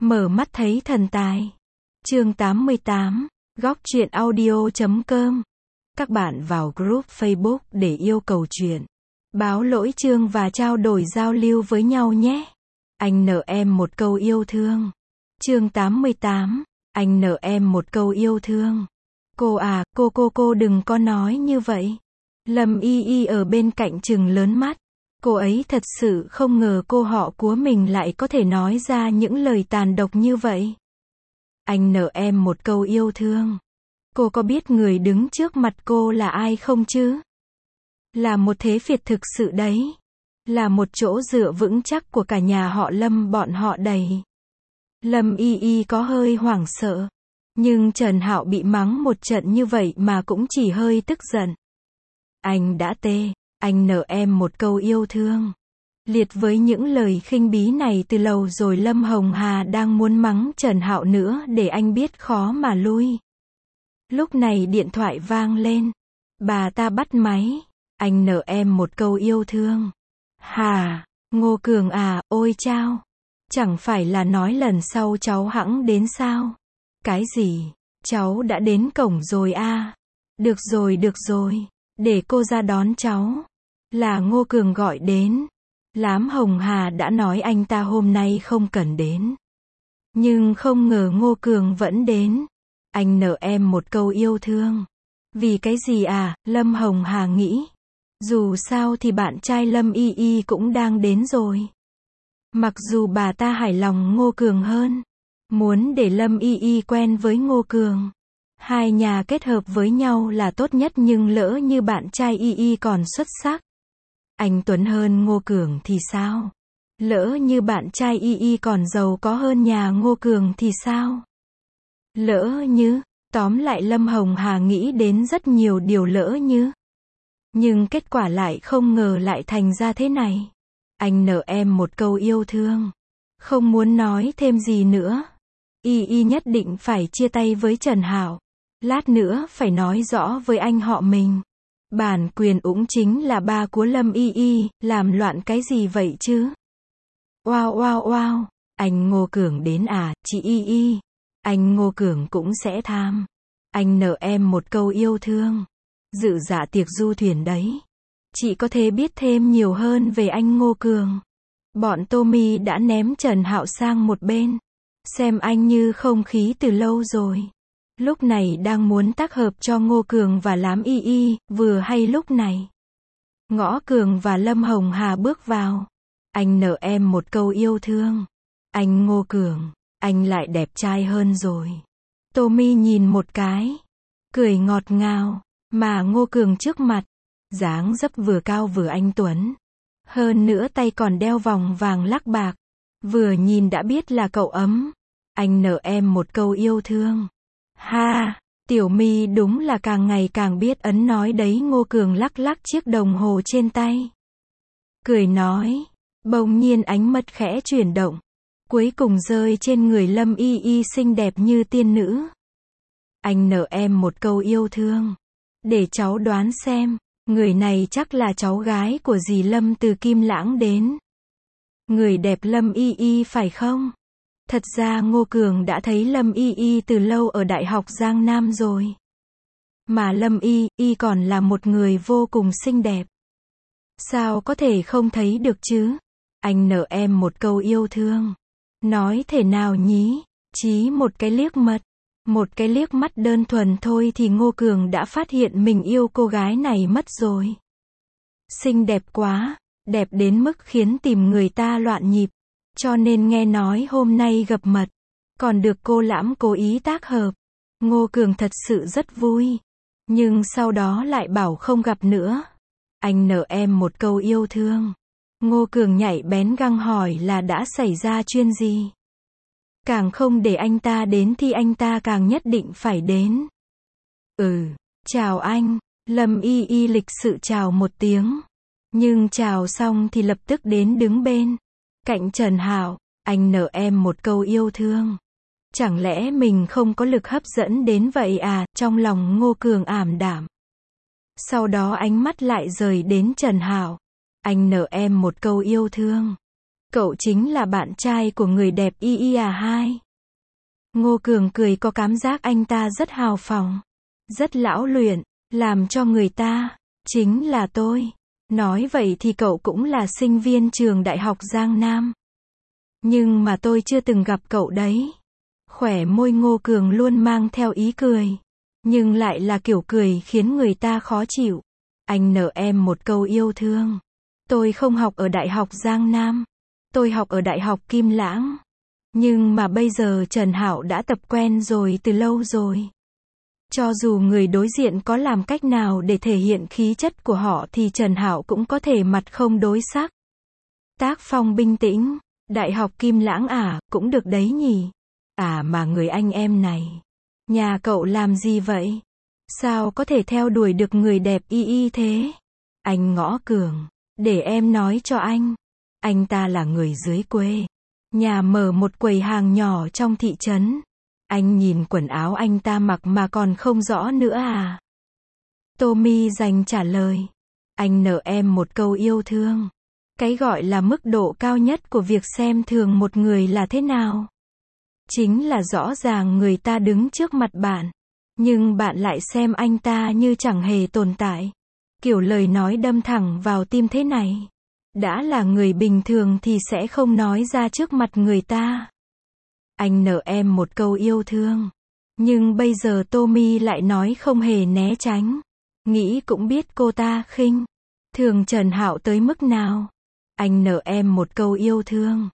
Mở mắt thấy thần tài. Chương 88, góc truyện audio.com. Các bạn vào group Facebook để yêu cầu chuyện, báo lỗi chương và trao đổi giao lưu với nhau nhé. Anh nợ em một câu yêu thương. Chương 88, anh nợ em một câu yêu thương. Cô à, cô đừng có nói như vậy. Lâm Y Y ở bên cạnh trừng lớn mắt. Cô ấy thật sự không ngờ cô họ của mình lại có thể nói ra những lời tàn độc như vậy. Anh nợ em một câu yêu thương. Cô có biết người đứng trước mặt cô là ai không chứ? Là một thế Việt thực sự đấy. Là một chỗ dựa vững chắc của cả nhà họ Lâm bọn họ đầy. Lâm Y Y có hơi hoảng sợ. Nhưng Trần Hạo bị mắng một trận như vậy mà cũng chỉ hơi tức giận. Anh đã tê. Anh nợ em một câu yêu thương. Liệt với những lời khinh bí này từ lâu rồi Lâm Hồng Hà đang muốn mắng Trần Hạo nữa để anh biết khó mà lui. Lúc này điện thoại vang lên. Bà ta bắt máy. Anh nợ em một câu yêu thương. Hà, Ngô Cường à, ôi chao. Chẳng phải là nói lần sau cháu hẵng đến sao? Cái gì? Cháu đã đến cổng rồi à? Được rồi. Để cô ra đón cháu. Là Ngô Cường gọi đến. Lám Hồng Hà đã nói anh ta hôm nay không cần đến. Nhưng không ngờ Ngô Cường vẫn đến. Anh nợ em một câu yêu thương. Vì cái gì à? Lâm Hồng Hà nghĩ. Dù sao thì bạn trai Lâm Y Y cũng đang đến rồi. Mặc dù bà ta hài lòng Ngô Cường hơn. Muốn để Lâm Y Y quen với Ngô Cường. Hai nhà kết hợp với nhau là tốt nhất, nhưng lỡ như bạn trai Y Y còn xuất sắc. Anh Tuấn hơn Ngô Cường thì sao? Lỡ như bạn trai Y Y còn giàu có hơn nhà Ngô Cường thì sao? Lỡ như, tóm lại Lâm Hồng Hà nghĩ đến rất nhiều điều lỡ như. Nhưng kết quả lại không ngờ lại thành ra thế này. Anh nợ em một câu yêu thương. Không muốn nói thêm gì nữa. Y Y nhất định phải chia tay với Trần Hạo. Lát nữa phải nói rõ với anh họ mình. Bản quyền cũng chính là ba của Lâm Y Y, làm loạn cái gì vậy chứ? Wow, anh Ngô Cường đến à, chị Y Y. Anh Ngô Cường cũng sẽ tham. Anh nợ em một câu yêu thương. Dự dạ tiệc du thuyền đấy. Chị có thể biết thêm nhiều hơn về anh Ngô Cường. Bọn Tommy đã ném Trần Hạo sang một bên. Xem anh như không khí từ lâu rồi. Lúc này đang muốn tác hợp cho Ngô Cường và Lám Y Y, vừa hay lúc này. Ngõ Cường và Lâm Hồng Hà bước vào. Anh nợ em một câu yêu thương. Anh Ngô Cường, anh lại đẹp trai hơn rồi. Tommy nhìn một cái. Cười ngọt ngào, mà Ngô Cường trước mặt. Dáng dấp vừa cao vừa anh tuấn. Hơn nữa tay còn đeo vòng vàng lắc bạc. Vừa nhìn đã biết là cậu ấm. Anh nợ em một câu yêu thương. Ha, Tiểu My đúng là càng ngày càng biết ấn nói đấy. Ngô Cường lắc lắc chiếc đồng hồ trên tay. Cười nói. Bỗng nhiên ánh mắt khẽ chuyển động. Cuối cùng rơi trên người Lâm Y Y xinh đẹp như tiên nữ. Anh nợ em một câu yêu thương. Để cháu đoán xem. Người này chắc là cháu gái của dì Lâm từ Kim Lãng đến. Người đẹp Lâm Y Y phải không? Thật ra Ngô Cường đã thấy Lâm Y Y từ lâu ở Đại học Giang Nam rồi. Mà Lâm Y Y còn là một người vô cùng xinh đẹp. Sao có thể không thấy được chứ? Anh nợ em một câu yêu thương. Nói thể nào nhí? Chỉ một cái liếc mắt. Một cái liếc mắt đơn thuần thôi thì Ngô Cường đã phát hiện mình yêu cô gái này mất rồi. Xinh đẹp quá, đẹp đến mức khiến tìm người ta loạn nhịp. Cho nên nghe nói hôm nay gặp mặt, còn được cô Lãm cố ý tác hợp. Ngô Cường thật sự rất vui. Nhưng sau đó lại bảo không gặp nữa. Anh nợ em một câu yêu thương. Ngô Cường nhảy bén găng hỏi là đã xảy ra chuyện gì. Càng không để anh ta đến thì anh ta càng nhất định phải đến. Chào anh. Lâm Y Y lịch sự chào một tiếng. Nhưng chào xong thì lập tức đến đứng bên cạnh Trần Hạo. Anh nợ em một câu yêu thương. Chẳng lẽ mình không có lực hấp dẫn đến vậy à? Trong lòng Ngô Cường ảm đạm. Sau đó ánh mắt lại rời đến Trần Hạo. Anh nợ em một câu yêu thương. Cậu chính là bạn trai của người đẹp Y Y à hai? Ngô Cường cười có cảm giác anh ta rất hào phóng, rất lão luyện, làm cho người ta, chính là tôi. Nói vậy thì cậu cũng là sinh viên trường đại học Giang Nam. Nhưng mà tôi chưa từng gặp cậu đấy. Khỏe môi Ngô Cường luôn mang theo ý cười. Nhưng lại là kiểu cười khiến người ta khó chịu. Anh nợ em một câu yêu thương. Tôi không học ở đại học Giang Nam. Tôi học ở đại học Kim Lãng. Nhưng mà bây giờ Trần Hạo đã tập quen rồi từ lâu rồi. Cho dù người đối diện có làm cách nào để thể hiện khí chất của họ thì Trần Hạo cũng có thể mặt không đối sắc. Tác phong bình tĩnh, đại học Kim Lãng à, cũng được đấy nhỉ. À mà người anh em này, nhà cậu làm gì vậy? Sao có thể theo đuổi được người đẹp Y Y thế? Anh Ngõ Cường, để em nói cho anh ta là người dưới quê. Nhà mở một quầy hàng nhỏ trong thị trấn. Anh nhìn quần áo anh ta mặc mà còn không rõ nữa à? Tommy dành trả lời. Anh nợ em một câu yêu thương. Cái gọi là mức độ cao nhất của việc xem thường một người là thế nào? Chính là rõ ràng người ta đứng trước mặt bạn, nhưng bạn lại xem anh ta như chẳng hề tồn tại. Kiểu lời nói đâm thẳng vào tim thế này. Đã là người bình thường thì sẽ không nói ra trước mặt người ta. Anh nợ em một câu yêu thương. Nhưng bây giờ Tommy lại nói không hề né tránh. Nghĩ cũng biết cô ta khinh thường Trần Hạo tới mức nào. Anh nợ em một câu yêu thương.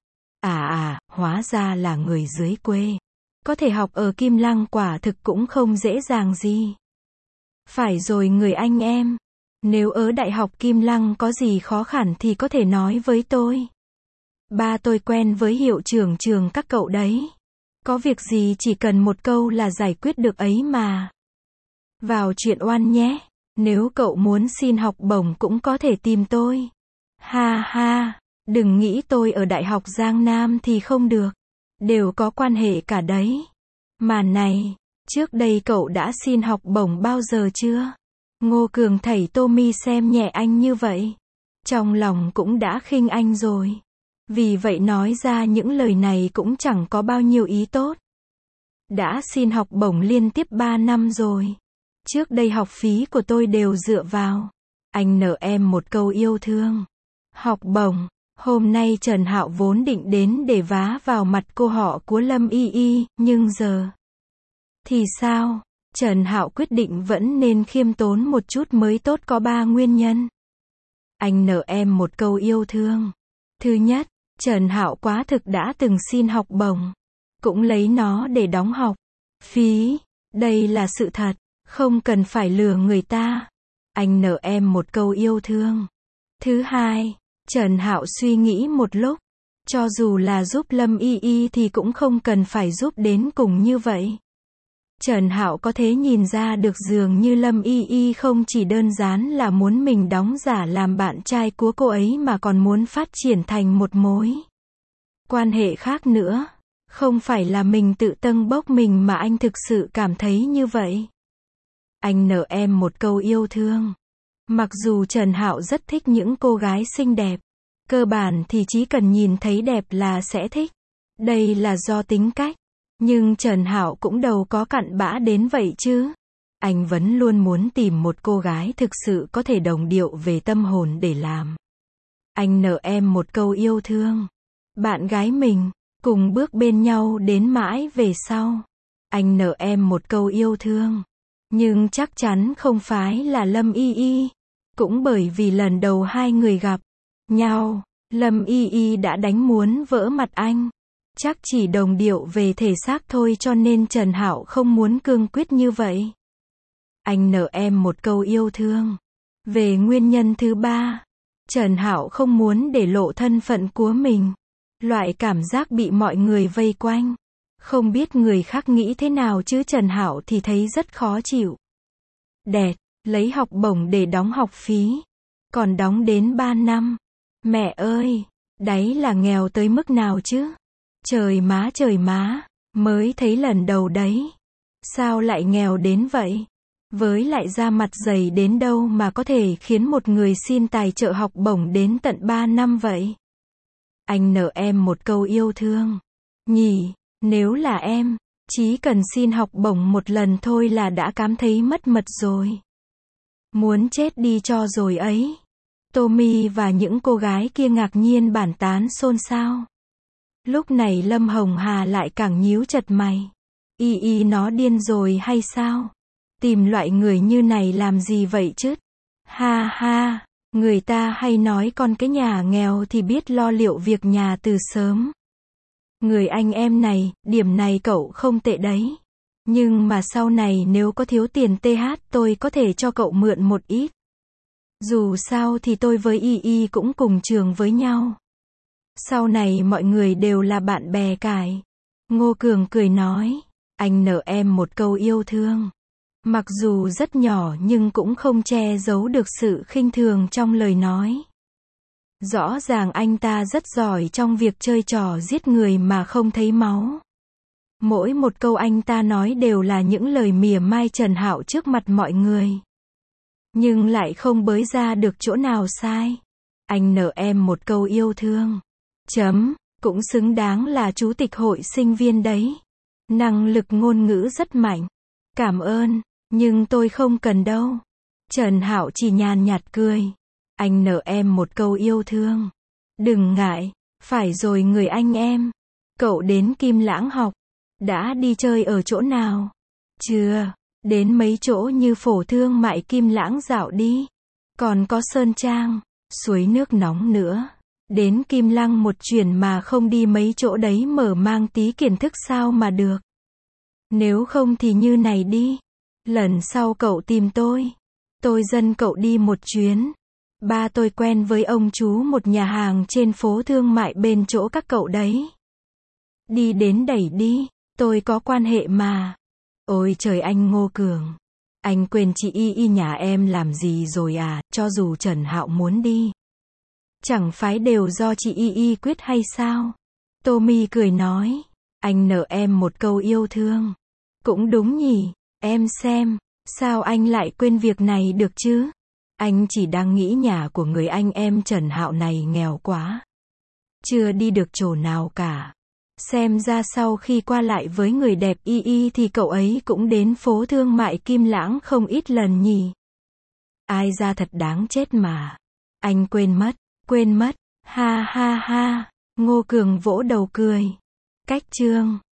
Hóa ra là người dưới quê. Có thể học ở Kim Lăng quả thực cũng không dễ dàng gì. Phải rồi người anh em. Nếu ở Đại học Kim Lăng có gì khó khăn thì có thể nói với tôi. Ba tôi quen với hiệu trưởng trường các cậu đấy. Có việc gì chỉ cần một câu là giải quyết được ấy mà. Vào chuyện oan nhé. Nếu cậu muốn xin học bổng cũng có thể tìm tôi. Ha ha, đừng nghĩ tôi ở Đại học Giang Nam thì không được. Đều có quan hệ cả đấy. Mà này, trước đây cậu đã xin học bổng bao giờ chưa? Ngô Cường thảy Tommy xem nhẹ anh như vậy. Trong lòng cũng đã khinh anh rồi. Vì vậy nói ra những lời này cũng chẳng có bao nhiêu ý tốt. Đã xin học bổng liên tiếp 3 năm rồi. Trước đây học phí của tôi đều dựa vào. Anh nợ em một câu yêu thương. Học bổng. Hôm nay Trần Hạo vốn định đến để vá vào mặt cô họ của Lâm Y Y, nhưng giờ thì sao? Trần Hạo quyết định vẫn nên khiêm tốn một chút mới tốt, có 3 nguyên nhân. Anh nợ em một câu yêu thương. Thứ nhất, Trần Hạo quá thực đã từng xin học bổng, cũng lấy nó để đóng học phí. Đây là sự thật, không cần phải lừa người ta. Anh nợ em một câu yêu thương. Thứ hai, Trần Hạo suy nghĩ một lúc, cho dù là giúp Lâm Y Y thì cũng không cần phải giúp đến cùng như vậy. Trần Hạo có thể nhìn ra được dường như Lâm Y Y không chỉ đơn giản là muốn mình đóng giả làm bạn trai của cô ấy mà còn muốn phát triển thành một mối quan hệ khác nữa. Không phải là mình tự tâng bốc mình mà anh thực sự cảm thấy như vậy. Anh nợ em một câu yêu thương. Mặc dù Trần Hạo rất thích những cô gái xinh đẹp, cơ bản thì chỉ cần nhìn thấy đẹp là sẽ thích. Đây là do tính cách. Nhưng Trần Hạo cũng đâu có cặn bã đến vậy chứ. Anh vẫn luôn muốn tìm một cô gái thực sự có thể đồng điệu về tâm hồn để làm. Anh nợ em một câu yêu thương. Bạn gái mình, cùng bước bên nhau đến mãi về sau. Anh nợ em một câu yêu thương. Nhưng chắc chắn không phải là Lâm Y Y. Cũng bởi vì lần đầu hai người gặp nhau, Lâm Y Y đã đánh muốn vỡ mặt anh. Chắc chỉ đồng điệu về thể xác thôi cho nên Trần Hạo không muốn cương quyết như vậy. Anh nợ em một câu yêu thương. Về nguyên nhân thứ ba, Trần Hạo không muốn để lộ thân phận của mình. Loại cảm giác bị mọi người vây quanh, không biết người khác nghĩ thế nào chứ Trần Hạo thì thấy rất khó chịu. Đẹt, lấy học bổng để đóng học phí, còn đóng đến 3 năm. Mẹ ơi, đấy là nghèo tới mức nào chứ? Trời má, mới thấy lần đầu đấy. Sao lại nghèo đến vậy? Với lại da mặt dày đến đâu mà có thể khiến một người xin tài trợ học bổng đến tận 3 năm vậy? Anh nợ em một câu yêu thương. Nhỉ, nếu là em, chỉ cần xin học bổng một lần thôi là đã cảm thấy mất mật rồi. Muốn chết đi cho rồi ấy. Tommy và những cô gái kia ngạc nhiên bàn tán xôn xao. Lúc này Lâm Hồng Hà lại càng nhíu chặt mày. Y nó điên rồi hay sao? Tìm loại người như này làm gì vậy chứ? Ha ha, người ta hay nói con cái nhà nghèo thì biết lo liệu việc nhà từ sớm. Người anh em này, điểm này cậu không tệ đấy. Nhưng mà sau này nếu có thiếu tiền TH tôi có thể cho cậu mượn một ít. Dù sao thì tôi với Y cũng cùng trường với nhau. Sau này mọi người đều là bạn bè cải. Ngô Cường cười nói, anh nợ em một câu yêu thương. Mặc dù rất nhỏ nhưng cũng không che giấu được sự khinh thường trong lời nói. Rõ ràng anh ta rất giỏi trong việc chơi trò giết người mà không thấy máu. Mỗi một câu anh ta nói đều là những lời mỉa mai Trần Hạo trước mặt mọi người. Nhưng lại không bới ra được chỗ nào sai. Anh nợ em một câu yêu thương. Cũng xứng đáng là chủ tịch hội sinh viên đấy. Năng lực ngôn ngữ rất mạnh. Cảm ơn, nhưng tôi không cần đâu. Trần Hạo chỉ nhàn nhạt cười. Anh nợ em một câu yêu thương. Đừng ngại, phải rồi người anh em. Cậu đến Kim Lãng học. Đã đi chơi ở chỗ nào? Chưa, đến mấy chỗ như Phổ Thương Mại Kim Lãng dạo đi. Còn có Sơn Trang, suối nước nóng nữa. Đến Kim Lăng một chuyến mà không đi mấy chỗ đấy mở mang tí kiến thức sao mà được. Nếu không thì như này đi. Lần sau cậu tìm tôi dẫn cậu đi một chuyến. Ba tôi quen với ông chú một nhà hàng trên phố thương mại bên chỗ các cậu đấy. Đi đến đẩy đi, tôi có quan hệ mà. Ôi trời anh Ngô Cường. Anh quên chị Y nhà em làm gì rồi à, cho dù Trần Hạo muốn đi. Chẳng phải đều do chị Y quyết hay sao? Tommy cười nói. Anh nợ em một câu yêu thương. Cũng đúng nhỉ, em xem. Sao anh lại quên việc này được chứ? Anh chỉ đang nghĩ nhà của người anh em Trần Hạo này nghèo quá. Chưa đi được chỗ nào cả. Xem ra sau khi qua lại với người đẹp Y thì cậu ấy cũng đến phố thương mại Kim Lãng không ít lần nhỉ. Ai ra thật đáng chết mà. Anh quên mất. Ha ha ha. Ngô Cường vỗ đầu cười. Cách chương